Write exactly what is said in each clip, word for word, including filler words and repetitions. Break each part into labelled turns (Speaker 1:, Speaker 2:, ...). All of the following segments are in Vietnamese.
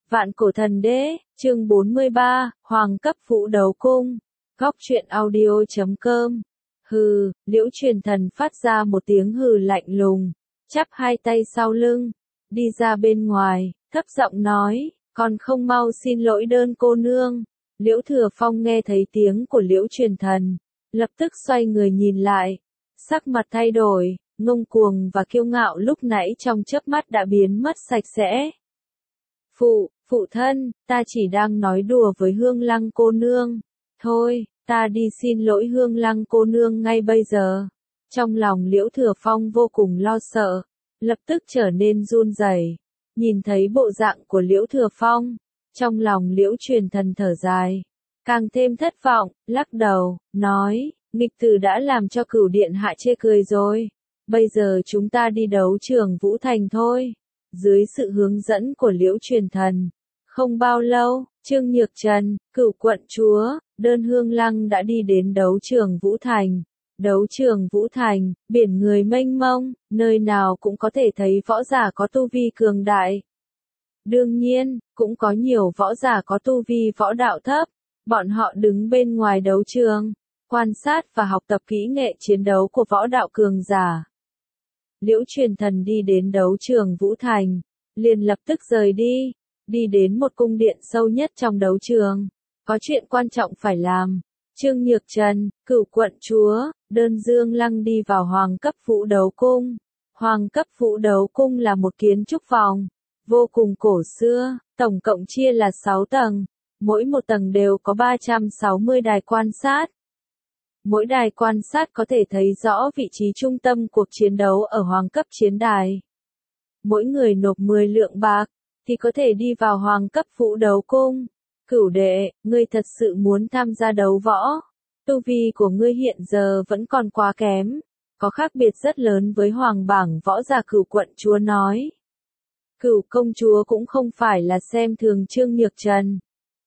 Speaker 1: Vạn cổ thần đế, chương bốn mươi ba, Hoàng cấp vũ đấu cung. Góc truyện audio chấm com. Hừ, Liễu Truyền Thần phát ra một tiếng hừ lạnh lùng, chắp hai tay sau lưng, đi ra bên ngoài, thấp giọng nói, còn không mau xin lỗi đơn cô nương. Liễu Thừa Phong nghe thấy tiếng của Liễu Truyền Thần, lập tức xoay người nhìn lại, sắc mặt thay đổi, ngông cuồng và kiêu ngạo lúc nãy trong chớp mắt đã biến mất sạch sẽ. Phụ, phụ thân, ta chỉ đang nói đùa với Hương Lăng cô nương. Thôi, ta đi xin lỗi Hương Lăng cô nương ngay bây giờ. Trong lòng Liễu Thừa Phong vô cùng lo sợ, lập tức trở nên run rẩy. Nhìn thấy bộ dạng của Liễu Thừa Phong, trong lòng Liễu Truyền Thần thở dài, càng thêm thất vọng, lắc đầu, nói, nghịch tử đã làm cho Cửu điện hạ chê cười rồi. Bây giờ chúng ta đi đấu trường Vũ Thành thôi. Dưới sự hướng dẫn của Liễu Truyền Thần, không bao lâu, Trương Nhược Trần, Cửu quận chúa, Đơn Hương Lăng đã đi đến đấu trường Vũ Thành. Đấu trường Vũ Thành, biển người mênh mông, nơi nào cũng có thể thấy võ giả có tu vi cường đại. Đương nhiên, cũng có nhiều võ giả có tu vi võ đạo thấp. Bọn họ đứng bên ngoài đấu trường, quan sát và học tập kỹ nghệ chiến đấu của võ đạo cường giả. Liễu Truyền Thần đi đến đấu trường Vũ Thành, liền lập tức rời đi, đi đến một cung điện sâu nhất trong đấu trường. Có chuyện quan trọng phải làm. Trương Nhược Trần, Cửu quận chúa, Đơn Dương Lăng đi vào Hoàng cấp vũ đấu cung. Hoàng cấp vũ đấu cung là một kiến trúc phòng, vô cùng cổ xưa, tổng cộng chia là sáu tầng, mỗi một tầng đều có ba trăm sáu mươi đài quan sát. Mỗi đài quan sát có thể thấy rõ vị trí trung tâm cuộc chiến đấu ở Hoàng cấp chiến đài. Mỗi người nộp mười lượng bạc, thì có thể đi vào Hoàng cấp vũ đấu cung. Cửu đệ, ngươi thật sự muốn tham gia đấu võ? Tu vi của ngươi hiện giờ vẫn còn quá kém, có khác biệt rất lớn với Hoàng bảng võ giả. Cửu quận chúa nói. Cửu công chúa cũng không phải là xem thường Trương Nhược Trần.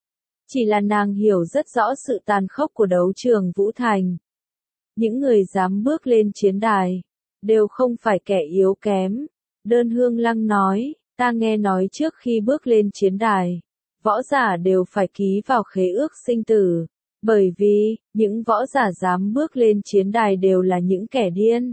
Speaker 1: Chỉ là nàng hiểu rất rõ sự tàn khốc của đấu trường Vũ Thành. Những người dám bước lên chiến đài, đều không phải kẻ yếu kém. Đơn Hương Lăng nói, ta nghe nói trước khi bước lên chiến đài, võ giả đều phải ký vào khế ước sinh tử. Bởi vì, những võ giả dám bước lên chiến đài đều là những kẻ điên.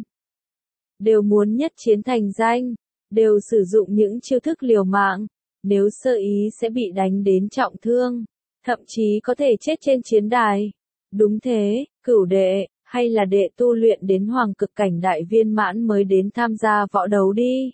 Speaker 1: Đều muốn nhất chiến thành danh, đều sử dụng những chiêu thức liều mạng, nếu sơ ý sẽ bị đánh đến trọng thương. Thậm chí có thể chết trên chiến đài. Đúng thế, Cửu đệ, hay là đệ tu luyện đến Hoàng cực cảnh đại viên mãn mới đến tham gia võ đấu đi.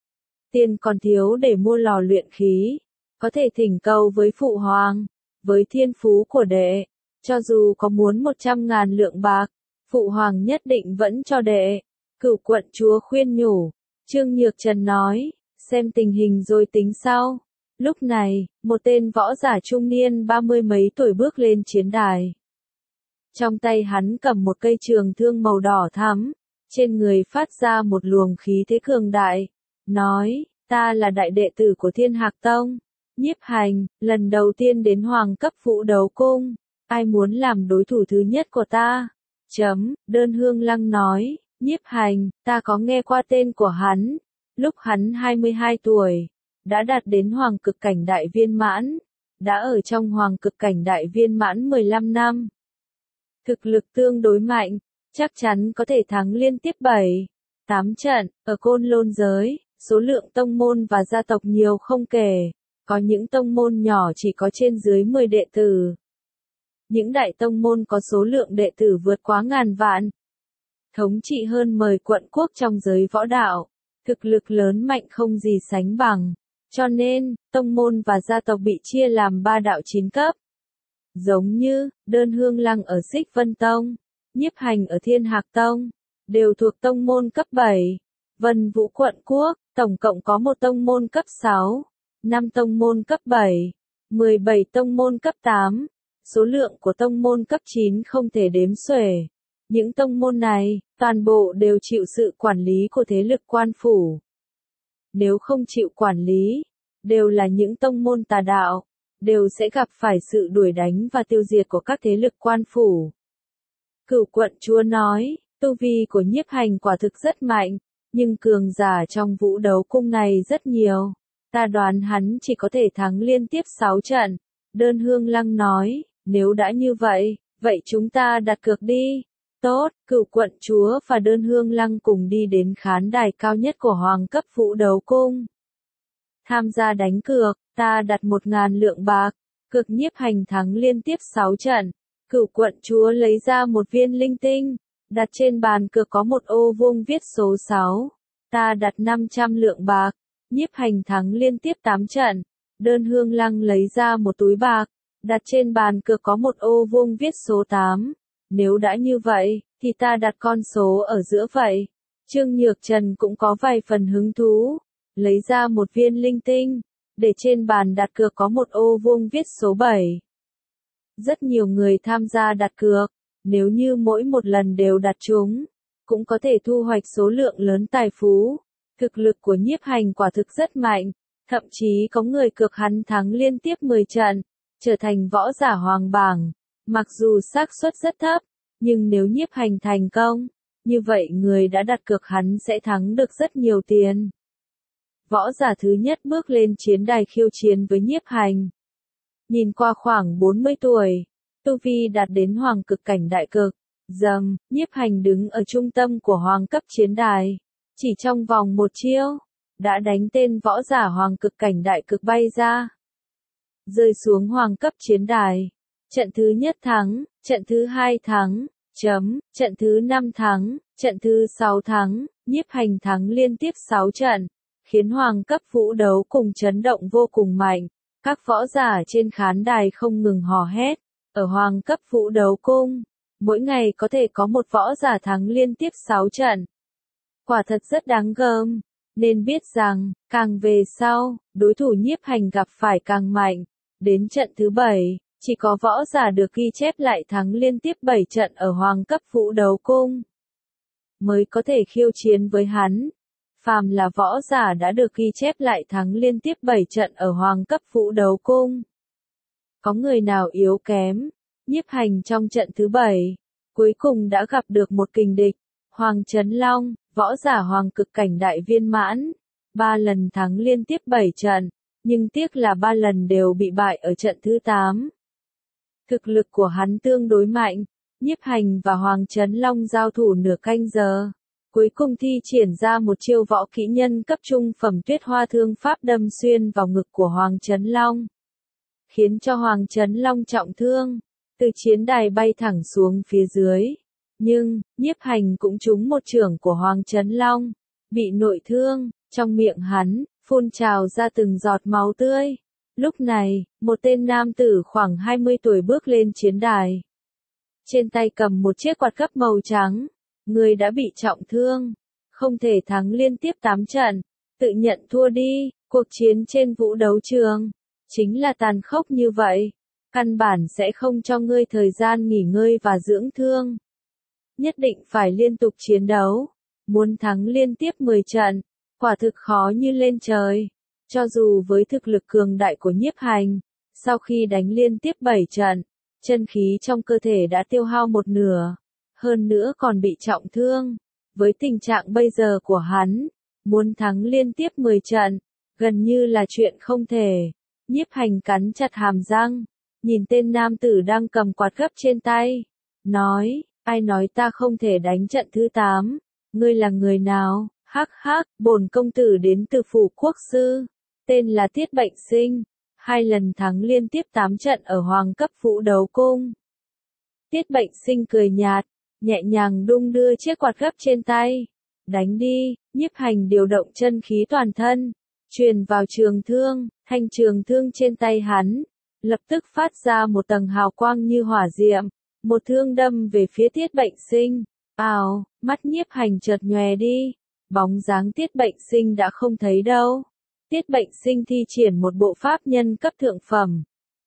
Speaker 1: Tiền còn thiếu để mua lò luyện khí, có thể thỉnh cầu với Phụ Hoàng, với thiên phú của đệ, cho dù có muốn một trăm ngàn lượng bạc, Phụ Hoàng nhất định vẫn cho đệ. Cửu quận chúa khuyên nhủ, Trương Nhược Trần nói, xem tình hình rồi tính sau. Lúc này, một tên võ giả trung niên ba mươi mấy tuổi bước lên chiến đài. Trong tay hắn cầm một cây trường thương màu đỏ thắm, trên người phát ra một luồng khí thế cường đại, nói, ta là đại đệ tử của Thiên Hạc Tông, Nhiếp Hành, lần đầu tiên đến Hoàng cấp vũ đấu cung, ai muốn làm đối thủ thứ nhất của ta? Chấm, Đơn Hương Lăng nói, Nhiếp Hành, ta có nghe qua tên của hắn, lúc hắn hai mươi hai tuổi. Đã đạt đến Hoàng cực cảnh đại viên mãn, đã ở trong Hoàng cực cảnh đại viên mãn mười lăm năm. Thực lực tương đối mạnh, chắc chắn có thể thắng liên tiếp bảy, tám trận. Ở Côn Lôn giới, số lượng tông môn và gia tộc nhiều không kể, có những tông môn nhỏ chỉ có trên dưới mười đệ tử. Những đại tông môn có số lượng đệ tử vượt quá ngàn vạn. Thống trị hơn mười quận quốc trong giới võ đạo, thực lực lớn mạnh không gì sánh bằng. Cho nên, tông môn và gia tộc bị chia làm ba đạo chín cấp. Giống như, Đơn Hương Lăng ở Xích Vân Tông, Nhiếp Hành ở Thiên Hạc Tông, đều thuộc tông môn cấp bảy. Vân Vũ quận quốc, tổng cộng có một tông môn cấp sáu, năm tông môn cấp bảy, mười bảy tông môn cấp tám. Số lượng của tông môn cấp chín không thể đếm xuể. Những tông môn này, toàn bộ đều chịu sự quản lý của thế lực quan phủ. Nếu không chịu quản lý, đều là những tông môn tà đạo, đều sẽ gặp phải sự đuổi đánh và tiêu diệt của các thế lực quan phủ. Cửu quận chúa nói, tu vi của Nhiếp Hành quả thực rất mạnh, nhưng cường giả trong vũ đấu cung này rất nhiều. Ta đoán hắn chỉ có thể thắng liên tiếp sáu trận. Đơn Hương Lăng nói, nếu đã như vậy, vậy chúng ta đặt cược đi. Tốt, Cửu quận chúa và Đơn Hương Lăng cùng đi đến khán đài cao nhất của Hoàng cấp Vũ Đấu Cung. Tham gia đánh cược, ta đặt một ngàn lượng bạc, cược Nhiếp Hành thắng liên tiếp sáu trận. Cửu quận chúa lấy ra một viên linh tinh, đặt trên bàn cược có một ô vuông viết số sáu. Ta đặt năm trăm lượng bạc, Nhiếp Hành thắng liên tiếp tám trận. Đơn Hương Lăng lấy ra một túi bạc, đặt trên bàn cược có một ô vuông viết số tám. Nếu đã như vậy, thì ta đặt con số ở giữa vậy. Trương Nhược Trần cũng có vài phần hứng thú, lấy ra một viên linh tinh, để trên bàn đặt cược có một ô vuông viết số bảy. Rất nhiều người tham gia đặt cược, nếu như mỗi một lần đều đặt trúng, cũng có thể thu hoạch số lượng lớn tài phú. Thực lực của Nhiếp Hành quả thực rất mạnh, thậm chí có người cược hắn thắng liên tiếp mười trận, trở thành võ giả hoàng bảng. Mặc dù xác suất rất thấp, nhưng nếu Nhiếp Hành thành công, như vậy người đã đặt cược hắn sẽ thắng được rất nhiều tiền. Võ giả thứ nhất bước lên chiến đài khiêu chiến với Nhiếp Hành. Nhìn qua khoảng bốn mươi tuổi, tu vi đạt đến hoàng cực cảnh đại cực. Dầm, Nhiếp Hành đứng ở trung tâm của hoàng cấp chiến đài. Chỉ trong vòng một chiêu, đã đánh tên võ giả hoàng cực cảnh đại cực bay ra. Rơi xuống hoàng cấp chiến đài. Trận thứ nhất thắng, trận thứ hai thắng, chấm, trận thứ năm thắng, trận thứ sáu thắng, Nhiếp Hành thắng liên tiếp sáu trận, khiến hoàng cấp Vũ Đấu cùng chấn động vô cùng mạnh. Các võ giả trên khán đài không ngừng hò hét. Ở hoàng cấp Vũ Đấu cung, mỗi ngày có thể có một võ giả thắng liên tiếp sáu trận. Quả thật rất đáng gờm, nên biết rằng, càng về sau, đối thủ Nhiếp Hành gặp phải càng mạnh. Đến trận thứ bảy, chỉ có võ giả được ghi chép lại thắng liên tiếp bảy trận ở hoàng cấp Vũ Đấu cung mới có thể khiêu chiến với hắn. Phàm là võ giả đã được ghi chép lại thắng liên tiếp bảy trận ở hoàng cấp Vũ Đấu cung. Có người nào yếu kém? Nhiếp Hành trong trận thứ bảy, cuối cùng đã gặp được một kình địch, Hoàng Chấn Long, võ giả hoàng cực cảnh đại viên mãn, ba lần thắng liên tiếp bảy trận, nhưng tiếc là ba lần đều bị bại ở trận thứ tám. Thực lực của hắn tương đối mạnh, Nhiếp Hành và Hoàng Chấn Long giao thủ nửa canh giờ. Cuối cùng thi triển ra một chiêu võ kỹ nhân cấp trung phẩm Tuyết Hoa Thương Pháp đâm xuyên vào ngực của Hoàng Chấn Long, khiến cho Hoàng Chấn Long trọng thương, từ chiến đài bay thẳng xuống phía dưới. Nhưng, Nhiếp Hành cũng trúng một chưởng của Hoàng Chấn Long, bị nội thương, trong miệng hắn, phun trào ra từng giọt máu tươi. Lúc này, một tên nam tử khoảng hai mươi tuổi bước lên chiến đài. Trên tay cầm một chiếc quạt cấp màu trắng. Người đã bị trọng thương, không thể thắng liên tiếp tám trận, tự nhận thua đi. Cuộc chiến trên vũ đấu trường chính là tàn khốc như vậy, căn bản sẽ không cho ngươi thời gian nghỉ ngơi và dưỡng thương. Nhất định phải liên tục chiến đấu, muốn thắng liên tiếp mười trận, quả thực khó như lên trời. Cho dù với thực lực cường đại của Nhiếp Hành, sau khi đánh liên tiếp bảy trận, chân khí trong cơ thể đã tiêu hao một nửa, hơn nữa còn bị trọng thương. Với tình trạng bây giờ của hắn, muốn thắng liên tiếp mười trận, gần như là chuyện không thể. Nhiếp Hành cắn chặt hàm răng, nhìn tên nam tử đang cầm quạt gấp trên tay, nói, ai nói ta không thể đánh trận thứ tám, ngươi là người nào? Hắc hắc, bổn công tử đến từ phủ quốc sư, tên là Tiết Bệnh Sinh, hai lần thắng liên tiếp tám trận ở hoàng cấp Vũ Đấu cung. Tiết Bệnh Sinh cười nhạt, nhẹ nhàng đung đưa chiếc quạt gấp trên tay. Đánh đi. Nhiếp Hành điều động chân khí toàn thân, truyền vào trường thương, thanh trường thương trên tay hắn, lập tức phát ra một tầng hào quang như hỏa diệm, một thương đâm về phía Tiết Bệnh Sinh. Ào, mắt Nhiếp Hành chợt nhòe đi, bóng dáng Tiết Bệnh Sinh đã không thấy đâu. Tiết Bệnh Sinh thi triển một bộ pháp nhân cấp thượng phẩm.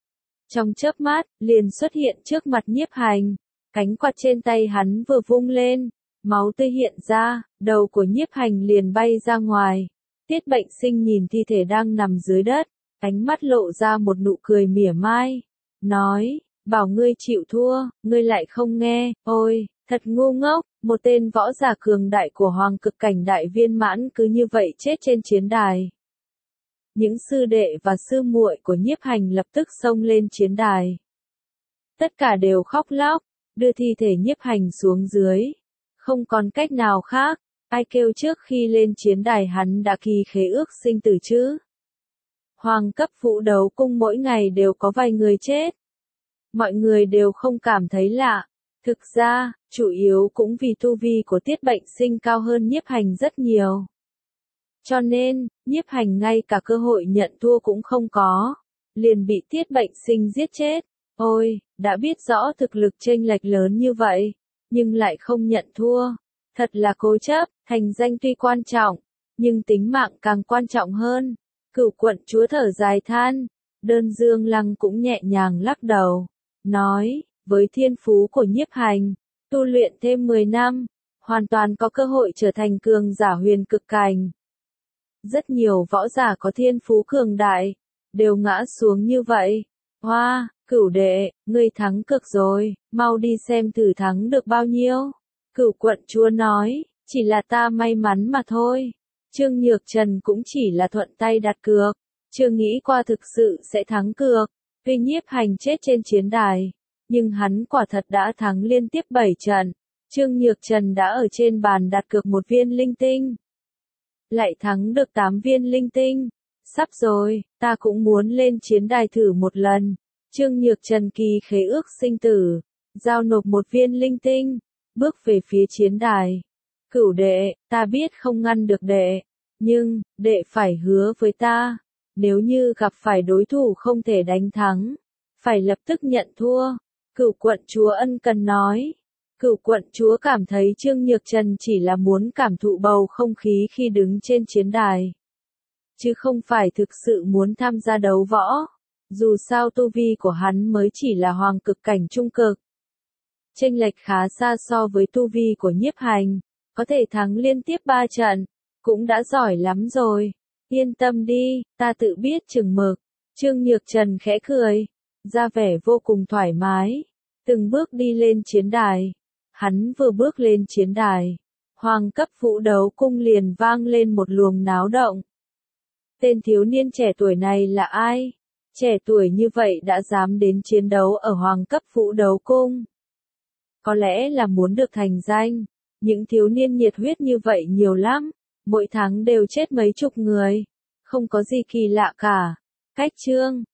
Speaker 1: Trong chớp mắt, liền xuất hiện trước mặt Nhiếp Hành, cánh quạt trên tay hắn vừa vung lên, máu tươi hiện ra, đầu của Nhiếp Hành liền bay ra ngoài. Tiết Bệnh Sinh nhìn thi thể đang nằm dưới đất, ánh mắt lộ ra một nụ cười mỉa mai, nói, bảo ngươi chịu thua, ngươi lại không nghe, ôi, thật ngu ngốc, một tên võ giả cường đại của hoàng cực cảnh đại viên mãn cứ như vậy chết trên chiến đài. những sư đệ và sư muội của Nhiếp Hành lập tức xông lên chiến đài. Tất cả đều khóc lóc, đưa thi thể Nhiếp Hành xuống dưới. Không còn cách nào khác, ai kêu trước khi lên chiến đài hắn đã ký khế ước sinh tử chứ. Hoàng cấp vũ đấu cung mỗi ngày đều có vài người chết. Mọi người đều không cảm thấy lạ. Thực ra, chủ yếu cũng vì tu vi của Tiết Bệnh Sinh cao hơn Nhiếp Hành rất nhiều. Cho nên, Nhiếp Hành ngay cả cơ hội nhận thua cũng không có. Liền bị Tiết Bệnh Sinh giết chết. Ôi, đã biết rõ thực lực chênh lệch lớn như vậy, nhưng lại không nhận thua. Thật là cố chấp, thành danh tuy quan trọng, nhưng tính mạng càng quan trọng hơn. Cửu quận chúa thở dài than, Đơn Dương Lăng cũng nhẹ nhàng lắc đầu, nói, với thiên phú của Nhiếp Hành, tu luyện thêm mười năm, hoàn toàn có cơ hội trở thành cường giả huyền cực cảnh. Rất nhiều võ giả có thiên phú cường đại, đều ngã xuống như vậy. Hoa, cửu đệ, ngươi thắng cực rồi, mau đi xem thử thắng được bao nhiêu. Cửu quận chúa nói, chỉ là ta may mắn mà thôi. Trương Nhược Trần cũng chỉ là thuận tay đặt cược, chưa nghĩ qua thực sự sẽ thắng cược. Tuy Nhiếp Hành chết trên chiến đài, nhưng hắn quả thật đã thắng liên tiếp bảy trận. Trương Nhược Trần đã ở trên bàn đặt cược một viên linh tinh, lại thắng được tám viên linh tinh. Sắp rồi, ta cũng muốn lên chiến đài thử một lần. Trương Nhược Trần ký khế ước sinh tử, giao nộp một viên linh tinh, bước về phía chiến đài. Cửu đệ, ta biết không ngăn được đệ, nhưng, đệ phải hứa với ta, nếu như gặp phải đối thủ không thể đánh thắng, phải lập tức nhận thua. Cửu quận chúa ân cần nói. Cửu quận chúa cảm thấy Trương Nhược Trần chỉ là muốn cảm thụ bầu không khí khi đứng trên chiến đài, chứ không phải thực sự muốn tham gia đấu võ. Dù sao tu vi của hắn mới chỉ là hoàng cực cảnh trung cực, chênh lệch khá xa so với tu vi của Nhiếp Hành, có thể thắng liên tiếp ba trận, cũng đã giỏi lắm rồi. Yên tâm đi, ta tự biết chừng mực. Trương Nhược Trần khẽ cười, ra vẻ vô cùng thoải mái, từng bước đi lên chiến đài. Hắn vừa bước lên chiến đài, hoàng cấp vũ đấu cung liền vang lên một luồng náo động. Tên thiếu niên trẻ tuổi này là ai? Trẻ tuổi như vậy đã dám đến chiến đấu ở hoàng cấp vũ đấu cung. Có lẽ là muốn được thành danh. Những thiếu niên nhiệt huyết như vậy nhiều lắm, mỗi tháng đều chết mấy chục người. Không có gì kỳ lạ cả. Cách chương